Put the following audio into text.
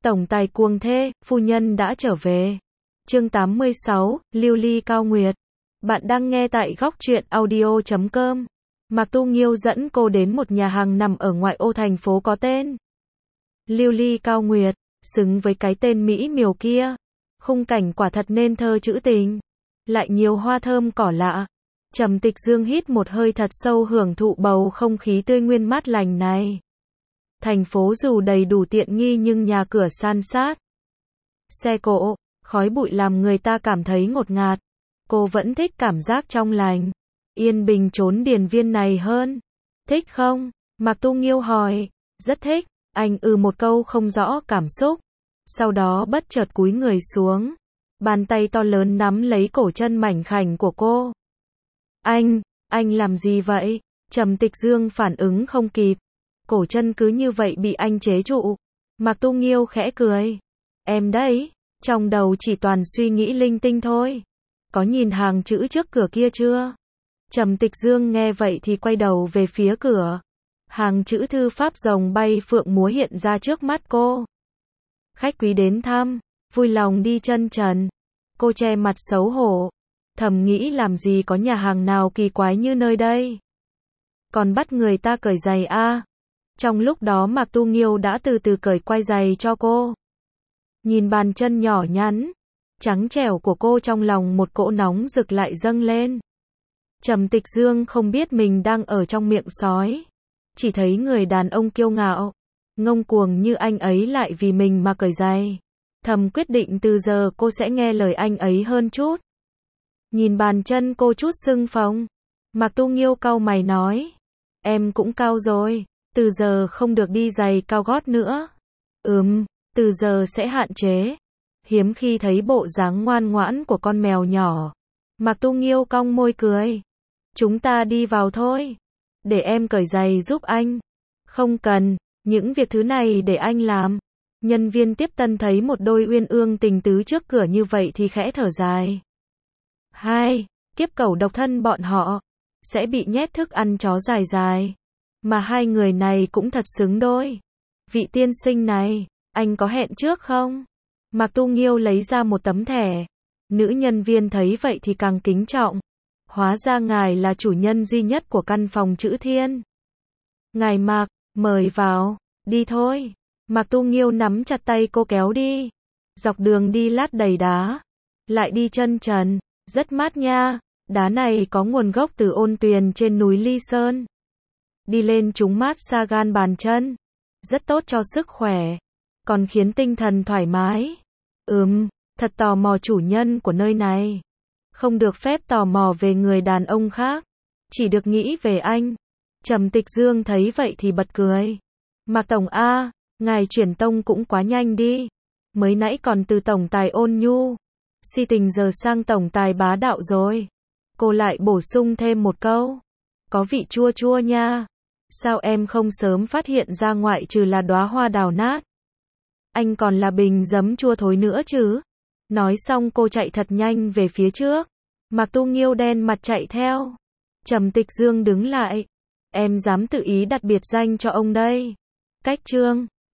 Tổng tài cuồng thê, phu nhân đã trở về. Chương 86, Lưu Ly Cao Nguyệt. Bạn đang nghe tại góc truyện audio.com. Mạc Tu Nghiêu dẫn cô đến một nhà hàng nằm ở ngoại ô thành phố có tên Lưu Ly Cao Nguyệt, xứng với cái tên mỹ miều kia. Khung cảnh quả thật nên thơ trữ tình, lại nhiều hoa thơm cỏ lạ. Trầm Tịch Dương hít một hơi thật sâu hưởng thụ bầu không khí tươi nguyên mát lành này. Thành phố dù đầy đủ tiện nghi nhưng nhà cửa san sát, xe cộ, khói bụi làm người ta cảm thấy ngột ngạt. Cô vẫn thích cảm giác trong lành, yên bình chốn điền viên này hơn. Thích không? Mạc Tu Nghiêu hỏi. Rất thích. Anh một câu không rõ cảm xúc. Sau đó bất chợt cúi người xuống. Bàn tay to lớn nắm lấy cổ chân mảnh khảnh của cô. Anh làm gì vậy? Trầm Tịch Dương phản ứng không kịp. Cổ chân cứ như vậy bị anh chế trụ. Mạc Tu Nghiêu khẽ cười. Em đấy, trong đầu chỉ toàn suy nghĩ linh tinh thôi. Có nhìn hàng chữ trước cửa kia chưa? Trầm Tịch Dương nghe vậy thì quay đầu về phía cửa. Hàng chữ thư pháp rồng bay phượng múa hiện ra trước mắt cô. Khách quý đến thăm, vui lòng đi chân trần. Cô che mặt xấu hổ, thầm nghĩ làm gì có nhà hàng nào kỳ quái như nơi đây. Còn bắt người ta cởi giày a. Trong lúc đó Mạc Tu Nghiêu đã từ từ cởi quai giày cho cô. Nhìn bàn chân nhỏ nhắn, trắng trẻo của cô, trong lòng một cỗ nóng rực lại dâng lên. Trầm Tịch Dương không biết mình đang ở trong miệng sói. Chỉ thấy người đàn ông kiêu ngạo, ngông cuồng như anh ấy lại vì mình mà cởi giày. Thầm quyết định từ giờ cô sẽ nghe lời anh ấy hơn chút. Nhìn bàn chân cô chút sưng phồng, Mạc Tu Nghiêu cau mày nói. Em cũng cao rồi, từ giờ không được đi giày cao gót nữa. Từ giờ sẽ hạn chế. Hiếm khi thấy bộ dáng ngoan ngoãn của con mèo nhỏ. Mạc Tu Nghiêu cong môi cười. Chúng ta đi vào thôi. Để em cởi giày giúp anh. Không cần, những việc thứ này để anh làm. Nhân viên tiếp tân thấy một đôi uyên ương tình tứ trước cửa như vậy thì khẽ thở dài. Kiếp cẩu độc thân bọn họ sẽ bị nhét thức ăn chó dài dài. Mà hai người này cũng thật xứng đôi. Vị tiên sinh này, anh có hẹn trước không? Mạc Tu Nghiêu lấy ra một tấm thẻ. Nữ nhân viên thấy vậy thì càng kính trọng. Hóa ra ngài là chủ nhân duy nhất của căn phòng chữ thiên. Ngài Mạc, mời vào, đi thôi. Mạc Tu Nghiêu nắm chặt tay cô kéo đi. Dọc đường đi lát đầy đá, lại đi chân trần, rất mát nha. Đá này có nguồn gốc từ ôn tuyền trên núi Ly Sơn. Đi lên chúng mát xa gan bàn chân, rất tốt cho sức khỏe, còn khiến tinh thần thoải mái. Thật tò mò chủ nhân của nơi này. Không được phép tò mò về người đàn ông khác, chỉ được nghĩ về anh. Trầm Tịch Dương thấy vậy thì bật cười. Mạc Tổng a, ngài chuyển tông cũng quá nhanh đi. Mới nãy còn từ tổng tài ôn nhu, si tình giờ sang tổng tài bá đạo rồi. Cô lại bổ sung thêm một câu. Có vị chua chua nha. Sao em không sớm phát hiện ra ngoại trừ là đóa hoa đào nát, anh còn là bình giấm chua thối nữa chứ. Nói xong cô chạy thật nhanh về phía trước. Mạc Tu Nghiêu đen mặt chạy theo. Trầm Tịch Dương đứng lại. Em dám tự ý đặt biệt danh cho ông đây. Cách chương